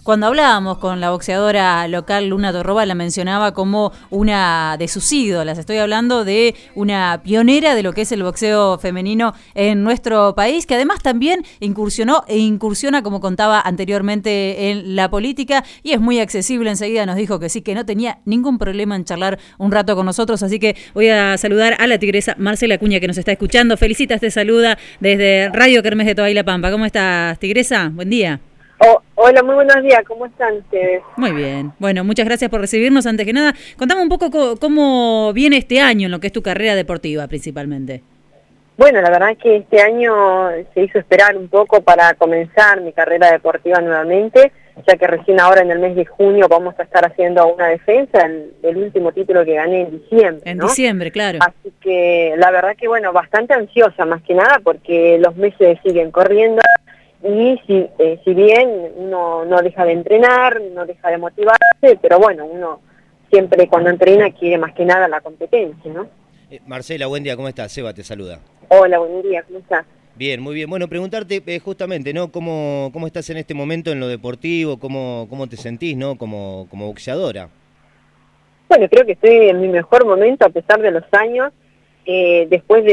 Cuando hablábamos con la boxeadora local Luna Torroba, la mencionaba como una de sus ídolas. Estoy hablando de una pionera de lo que es el boxeo femenino en nuestro país, que además también incursionó e incursiona, como contaba anteriormente, en la política, y es muy accesible. Enseguida nos dijo que sí, que no tenía ningún problema en charlar un rato con nosotros, así que voy a saludar a la tigresa Marcela Acuña, que nos está escuchando. Felicitas, te saluda desde Radio Kermés de Toay La Pampa. ¿Cómo estás, tigresa? Buen día. Hola, muy buenos días. ¿Cómo están ustedes? Muy bien. Bueno, muchas gracias por recibirnos. Antes que nada, contame un poco cómo viene este año en lo que es tu carrera deportiva, principalmente. Bueno, la verdad es que este año se hizo esperar un poco para comenzar mi carrera deportiva nuevamente, ya que recién ahora en el mes de junio vamos a estar haciendo una defensa del último título que gané en diciembre, ¿no? En diciembre, claro. Así que la verdad que, bueno, bastante ansiosa más que nada porque los meses siguen corriendo y si bien uno no deja de entrenar, no deja de motivarse, pero bueno, uno siempre cuando entrena quiere más que nada la competencia, ¿no? Marcela, buen día, ¿cómo estás? Seba te saluda. Hola, buen día, ¿cómo estás? Bien, muy bien. Bueno, preguntarte justamente, ¿no? ¿Cómo estás en este momento en lo deportivo? ¿Cómo te sentís, ¿no? Como boxeadora. Bueno, creo que estoy en mi mejor momento a pesar de los años. Después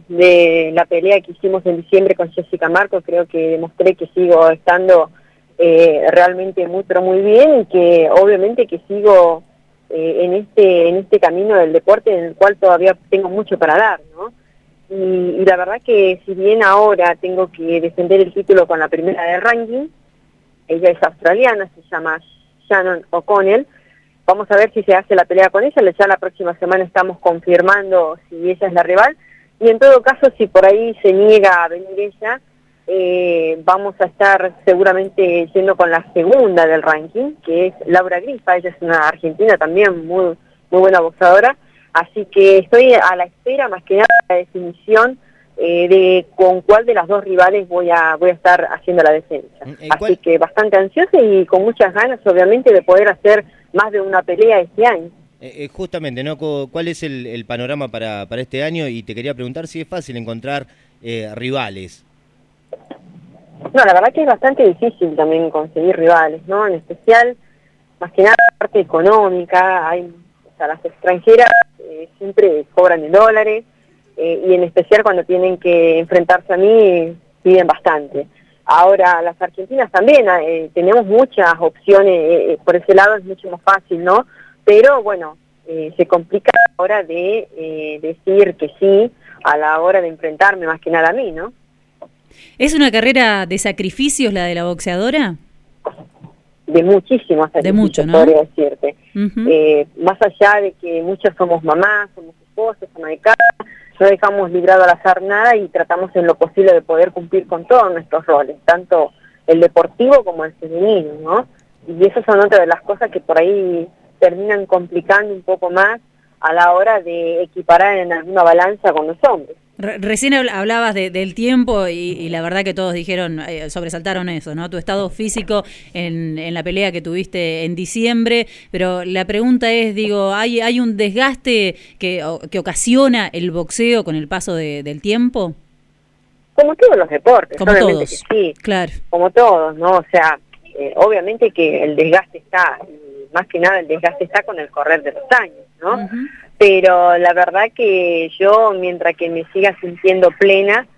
de la pelea que hicimos en diciembre con Jessica Marco, creo que demostré que sigo estando realmente muy bien y que obviamente que sigo en este camino del deporte en el cual todavía tengo mucho para dar, ¿no? Y la verdad que si bien ahora tengo que defender el título con la primera de ranking, ella es australiana, se llama Shannon O'Connell, vamos a ver si se hace la pelea con ella, ya la próxima semana estamos confirmando si ella es la rival, y en todo caso si por ahí se niega a venir ella, vamos a estar seguramente yendo con la segunda del ranking, que es Laura Grifa. Ella es una argentina también muy buena boxeadora, así que estoy a la espera más que nada de la definición de con cuál de las dos rivales voy a estar haciendo la defensa. Así que bastante ansiosa y con muchas ganas obviamente de poder hacer más de una pelea este año. Justamente, ¿no? ¿Cuál es el panorama para este año? Y te quería preguntar si es fácil encontrar rivales. No, la verdad que es bastante difícil también conseguir rivales, ¿no? En especial, más que nada, la parte económica, las extranjeras siempre cobran en dólares, y en especial cuando tienen que enfrentarse a mí, piden bastante. Ahora, las argentinas también, tenemos muchas opciones, por ese lado es mucho más fácil, ¿no? Pero bueno, se complica a la hora de decir que sí, a la hora de enfrentarme más que nada a mí, ¿no? ¿Es una carrera de sacrificios la de la boxeadora? De muchísimos sacrificios, de mucho, ¿no? Podría decirte. Uh-huh. Más allá de que muchas somos mamás, somos esposas, ama de casa, no dejamos librado al azar nada y tratamos en lo posible de poder cumplir con todos nuestros roles, tanto el deportivo como el femenino, ¿no? Y esas son otras de las cosas que por ahí terminan complicando un poco más a la hora de equiparar en alguna balanza con los hombres. Recién hablabas del tiempo y la verdad que todos dijeron, sobresaltaron eso, ¿no? Tu estado físico en la pelea que tuviste en diciembre, pero la pregunta es, digo, ¿hay un desgaste que ocasiona el boxeo con el paso del tiempo? Como todos los deportes, como todos, sí, claro. Como todos, ¿no? O sea, obviamente que el desgaste está, más que nada el desgaste está con el correr de los años, ¿no? Uh-huh. Pero la verdad que yo, mientras que me siga sintiendo plena,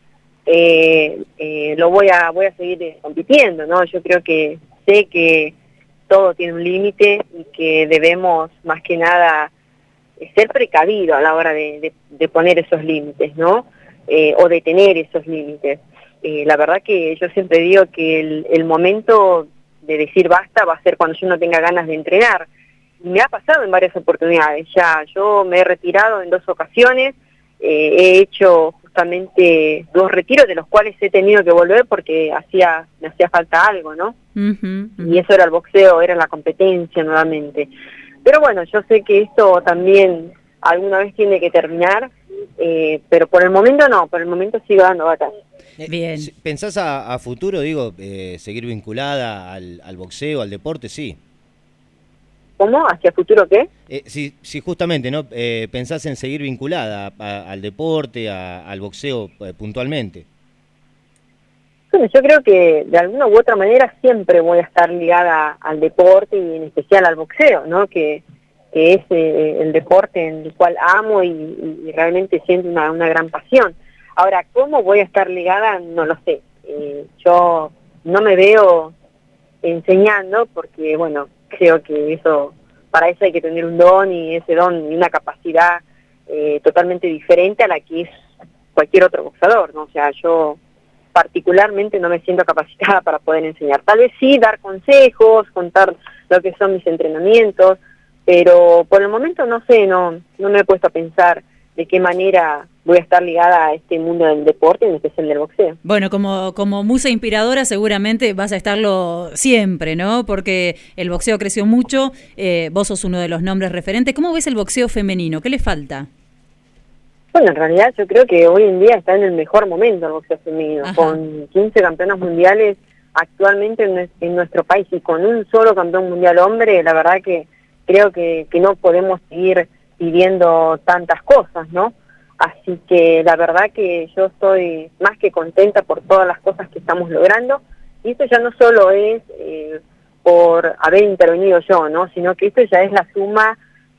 voy a seguir compitiendo, ¿no? Yo creo que sé que todo tiene un límite y que debemos, más que nada, ser precavidos a la hora de poner esos límites, ¿no? O de tener esos límites. La verdad que yo siempre digo que el momento de decir basta va a ser cuando yo no tenga ganas de entrenar. Y me ha pasado en varias oportunidades ya. Yo me he retirado en 2 ocasiones, he hecho justamente 2 retiros de los cuales he tenido que volver porque me hacía falta algo, ¿no? Uh-huh, uh-huh. Y eso era el boxeo, era la competencia nuevamente. Pero bueno, yo sé que esto también alguna vez tiene que terminar, pero por el momento no, por el momento sigo dando batalla. Bien. ¿Pensás a futuro, digo, seguir vinculada al boxeo, al deporte? Sí. ¿Cómo? ¿Hacia futuro qué? Sí, justamente, ¿no? ¿Pensás en seguir vinculada al deporte, al boxeo puntualmente? Bueno, yo creo que de alguna u otra manera siempre voy a estar ligada al deporte y en especial al boxeo, ¿no? Que es el deporte en el cual amo y realmente siento una gran pasión. Ahora, ¿cómo voy a estar ligada? No lo sé. Yo no me veo enseñando porque, bueno, creo que para eso hay que tener un don y ese don y una capacidad totalmente diferente a la que es cualquier otro boxeador, ¿no? O sea, yo particularmente no me siento capacitada para poder enseñar. Tal vez sí dar consejos, contar lo que son mis entrenamientos, pero por el momento no sé, no me he puesto a pensar de qué manera voy a estar ligada a este mundo del deporte, en especial del boxeo. Bueno, como musa inspiradora seguramente vas a estarlo siempre, ¿no? Porque el boxeo creció mucho, vos sos uno de los nombres referentes. ¿Cómo ves el boxeo femenino? ¿Qué le falta? Bueno, en realidad yo creo que hoy en día está en el mejor momento el boxeo femenino, Ajá. con 15 campeonas mundiales actualmente en nuestro país y con un solo campeón mundial hombre. La verdad que creo que no podemos seguir pidiendo tantas cosas, ¿no? Así que la verdad que yo estoy más que contenta por todas las cosas que estamos logrando, y esto ya no solo es por haber intervenido yo, ¿no? Sino que esto ya es la suma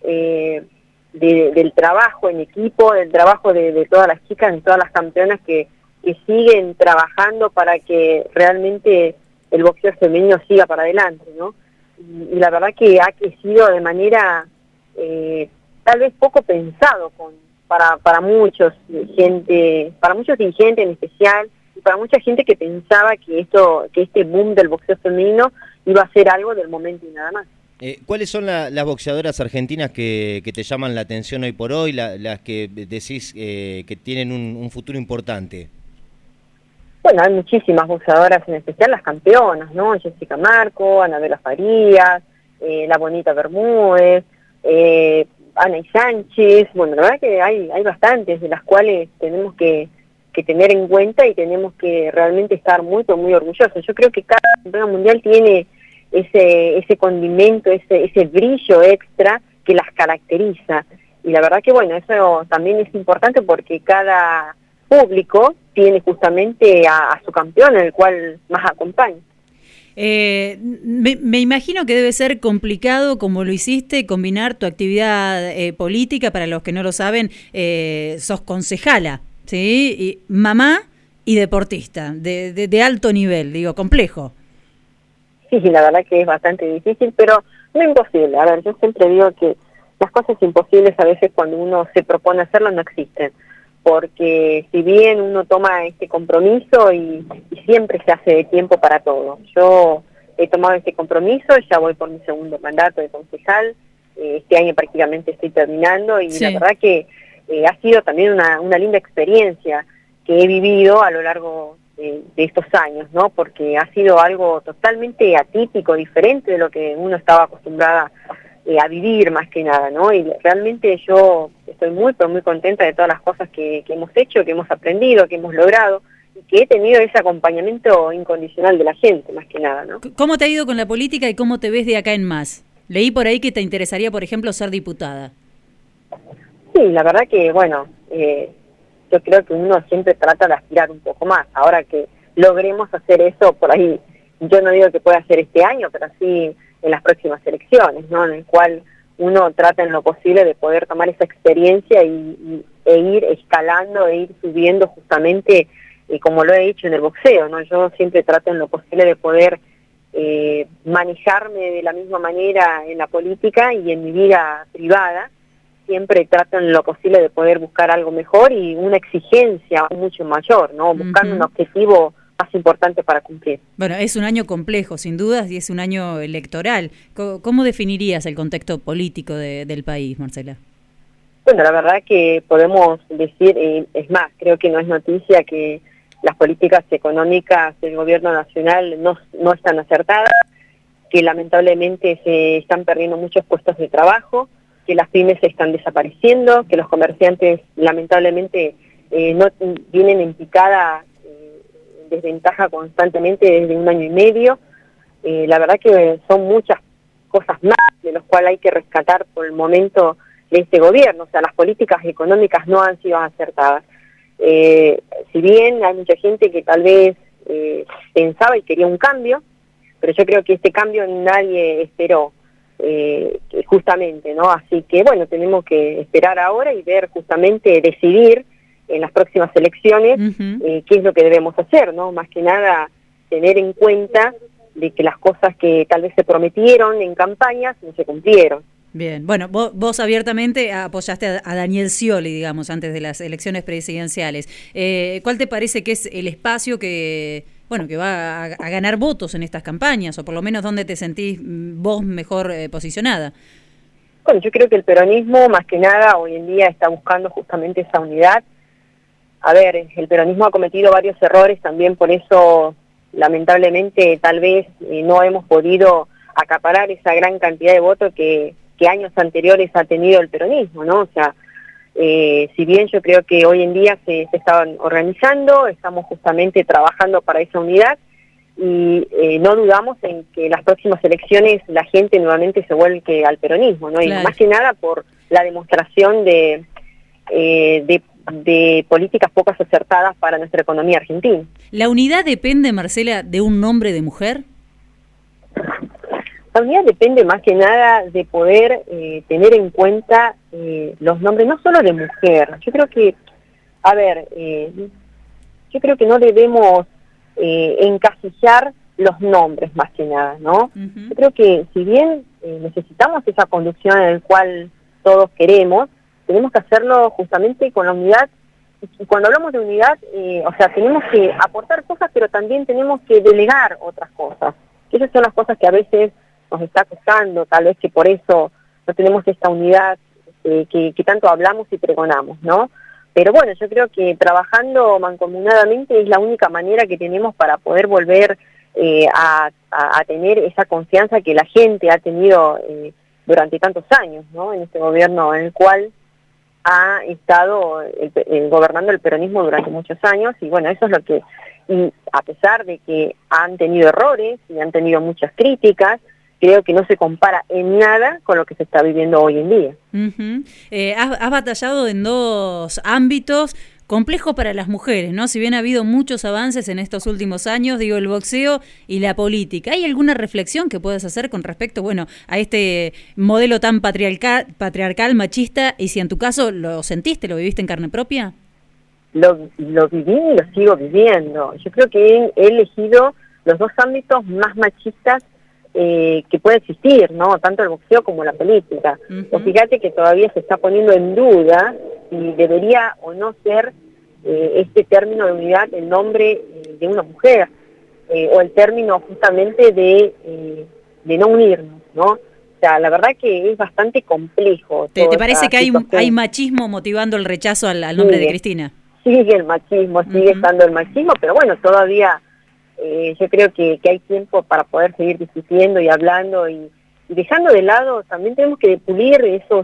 del trabajo en equipo, del trabajo de todas las chicas y todas las campeonas que siguen trabajando para que realmente el boxeo femenino siga para adelante, ¿no? Y la verdad que ha crecido de manera tal vez poco pensado para muchos dirigentes en especial, y para mucha gente que pensaba que este boom del boxeo femenino iba a ser algo del momento y nada más. ¿Cuáles son las boxeadoras argentinas que te llaman la atención hoy por hoy, las que decís que tienen un futuro importante? Bueno, hay muchísimas boxeadoras, en especial las campeonas, ¿no? Jessica Marco, Anabela Farías, la Bonita Bermúdez, Ana y Sánchez. Bueno, la verdad que hay bastantes de las cuales tenemos que tener en cuenta y tenemos que realmente estar muy orgullosos. Yo creo que cada campeona mundial tiene ese condimento, ese brillo extra que las caracteriza. Y la verdad que, bueno, eso también es importante porque cada público tiene justamente a su campeón, el cual más acompaña. Me imagino que debe ser complicado, como lo hiciste, combinar tu actividad política. Para los que no lo saben, sos concejala, ¿sí? Y mamá y deportista, de alto nivel, digo, complejo. Sí, la verdad que es bastante difícil, pero no imposible. A ver, yo siempre digo que las cosas imposibles a veces cuando uno se propone hacerlo no existen, porque si bien uno toma este compromiso y siempre se hace de tiempo para todo. Yo he tomado este compromiso, ya voy por mi segundo mandato de concejal, este año prácticamente estoy terminando y sí. La verdad que ha sido también una linda experiencia que he vivido a lo largo de estos años, ¿no? Porque ha sido algo totalmente atípico, diferente de lo que uno estaba acostumbrada a vivir más que nada, ¿no? Y realmente yo estoy muy contenta de todas las cosas que hemos hecho, que hemos aprendido, que hemos logrado y que he tenido ese acompañamiento incondicional de la gente, más que nada, ¿no? ¿Cómo te ha ido con la política y cómo te ves de acá en más? Leí por ahí que te interesaría, por ejemplo, ser diputada. Sí, la verdad que, bueno, yo creo que uno siempre trata de aspirar un poco más. Ahora que logremos hacer eso, por ahí, yo no digo que pueda hacer este año, pero sí en las próximas elecciones, ¿no? En el cual uno trata en lo posible de poder tomar esa experiencia e ir escalando, e ir subiendo justamente, como lo he hecho en el boxeo, ¿no? Yo siempre trato en lo posible de poder manejarme de la misma manera en la política y en mi vida privada. Siempre trato en lo posible de poder buscar algo mejor y una exigencia mucho mayor, ¿no? Buscando un objetivo más importante para cumplir. Bueno, es un año complejo, sin dudas, y es un año electoral. ¿Cómo definirías el contexto político del país, Marcela? Bueno, la verdad que podemos decir, es más, creo que no es noticia que las políticas económicas del gobierno nacional no están acertadas, que lamentablemente se están perdiendo muchos puestos de trabajo, que las pymes se están desapareciendo, que los comerciantes lamentablemente no vienen en picada, desventaja constantemente desde un año y medio. La verdad que son muchas cosas más de las cuales hay que rescatar por el momento de este gobierno. O sea, las políticas económicas no han sido acertadas. Si bien hay mucha gente que tal vez pensaba y quería un cambio, pero yo creo que este cambio nadie esperó, justamente, ¿no? Así que, bueno, tenemos que esperar ahora y ver, justamente, decidir en las próximas elecciones qué es lo que debemos hacer, ¿no? Más que nada, tener en cuenta de que las cosas que tal vez se prometieron en campañas no se cumplieron. Bien, bueno, vos abiertamente apoyaste a Daniel Scioli, digamos, antes de las elecciones presidenciales. ¿Cuál te parece que es el espacio que va a ganar votos en estas campañas, o por lo menos dónde te sentís vos mejor posicionada? Bueno, yo creo que el peronismo, más que nada, hoy en día está buscando justamente esa unidad. A ver, el peronismo ha cometido varios errores, también por eso, lamentablemente, tal vez no hemos podido acaparar esa gran cantidad de votos que años anteriores ha tenido el peronismo, ¿no? O sea, si bien yo creo que hoy en día se estaban organizando, estamos justamente trabajando para esa unidad y no dudamos en que las próximas elecciones la gente nuevamente se vuelque al peronismo, ¿no? Claro. Y más que nada por la demostración de políticas pocas acertadas para nuestra economía argentina. ¿La unidad depende, Marcela, de un nombre de mujer? La unidad depende más que nada de poder tener en cuenta los nombres, no solo de mujer. Yo creo que, yo creo que no debemos encasillar los nombres más que nada, ¿no? Yo creo que si bien necesitamos esa conducción en la cual todos queremos, tenemos que hacerlo justamente con la unidad. Y cuando hablamos de unidad, o sea, tenemos que aportar cosas, pero también tenemos que delegar otras cosas. Esas son las cosas que a veces nos está costando, tal vez que por eso no tenemos esta unidad que tanto hablamos y pregonamos, ¿no? Pero bueno, yo creo que trabajando mancomunadamente es la única manera que tenemos para poder volver a tener esa confianza que la gente ha tenido durante tantos años, ¿no? En este gobierno en el cual ha estado gobernando el peronismo durante muchos años, y bueno, eso es lo que, y a pesar de que han tenido errores y han tenido muchas críticas, creo que no se compara en nada con lo que se está viviendo hoy en día. Has batallado en dos ámbitos complejos para las mujeres, ¿no? Si bien ha habido muchos avances en estos últimos años, digo, el boxeo y la política. ¿Hay alguna reflexión que puedas hacer con respecto, bueno, a este modelo tan patriarcal, machista, y si en tu caso lo sentiste, lo viviste en carne propia? Lo viví y lo sigo viviendo. Yo creo que he elegido los dos ámbitos más machistas que puede existir, ¿no? Tanto el boxeo como la política. Pues fíjate que todavía se está poniendo en duda si debería o no ser este término de unidad el nombre de una mujer, o el término justamente de no unirnos, ¿no? O sea, la verdad que es bastante complejo. ¿Te parece que hay machismo motivando el rechazo al nombre de Cristina? Sigue el machismo, sigue estando el machismo, pero bueno, todavía yo creo que hay tiempo para poder seguir discutiendo y hablando y dejando de lado, también tenemos que pulir esos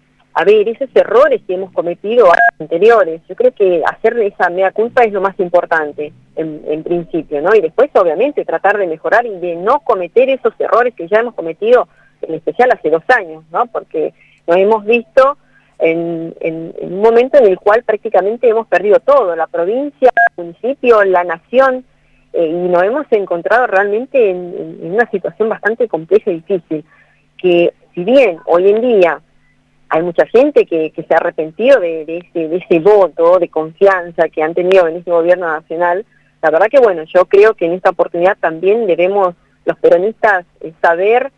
errores que hemos cometido anteriores. Yo creo que hacer esa mea culpa es lo más importante en principio, ¿no? Y después obviamente tratar de mejorar y de no cometer esos errores que ya hemos cometido, en especial hace 2 años, ¿no? Porque nos hemos visto en un momento en el cual prácticamente hemos perdido todo, la provincia, el municipio, la nación, y nos hemos encontrado realmente en una situación bastante compleja y difícil, que si bien hoy en día hay mucha gente que se ha arrepentido de ese voto de confianza que han tenido en este gobierno nacional, la verdad que bueno, yo creo que en esta oportunidad también debemos los peronistas saber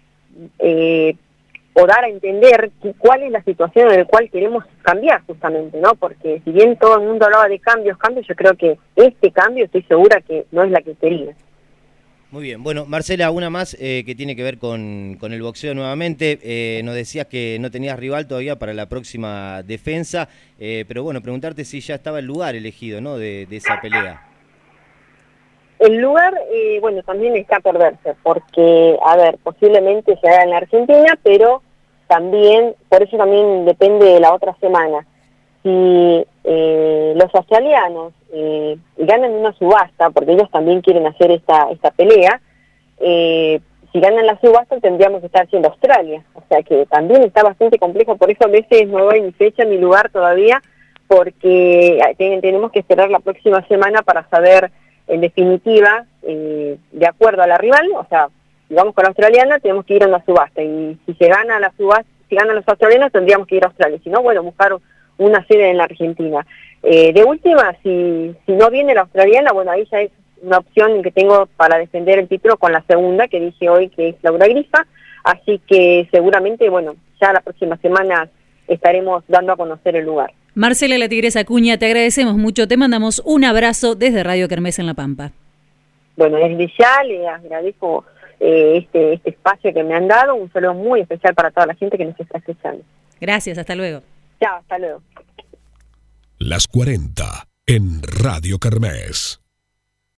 o dar a entender cuál es la situación en la cual queremos cambiar justamente, ¿no? Porque si bien todo el mundo hablaba de cambios, yo creo que este cambio estoy segura que no es la que quería. Muy bien, bueno, Marcela, una más que tiene que ver con el boxeo nuevamente. Nos decías que no tenías rival todavía para la próxima defensa, pero bueno, preguntarte si ya estaba el lugar elegido, ¿no? de esa pelea. El lugar, bueno, también está por verse, porque, a ver, posiblemente se haga en la Argentina, pero también, por eso también depende de la otra semana. Si los australianos ganan una subasta, porque ellos también quieren hacer esta pelea, si ganan la subasta tendríamos que estar haciendo Australia, o sea que también está bastante complejo, por eso a veces no doy ni fecha ni lugar todavía, porque tenemos que esperar la próxima semana para saber en definitiva, de acuerdo a la rival, o sea, si vamos con la australiana, tenemos que ir a una subasta, y si se gana la subasta, si ganan los australianos, tendríamos que ir a Australia, si no, bueno, buscar una sede en la Argentina. De última, si no viene la australiana, bueno, ahí ya es una opción que tengo para defender el título con la segunda, que dije hoy, que es Laura Grifa, así que seguramente, bueno, ya la próxima semana estaremos dando a conocer el lugar. Marcela La Tigresa Acuña, te agradecemos mucho, te mandamos un abrazo desde Radio Kermés en La Pampa. Bueno, desde ya le agradezco este espacio que me han dado, un saludo muy especial para toda la gente que nos está escuchando. Gracias, hasta luego. Chao, hasta luego. Las 40 en Radio Kermés.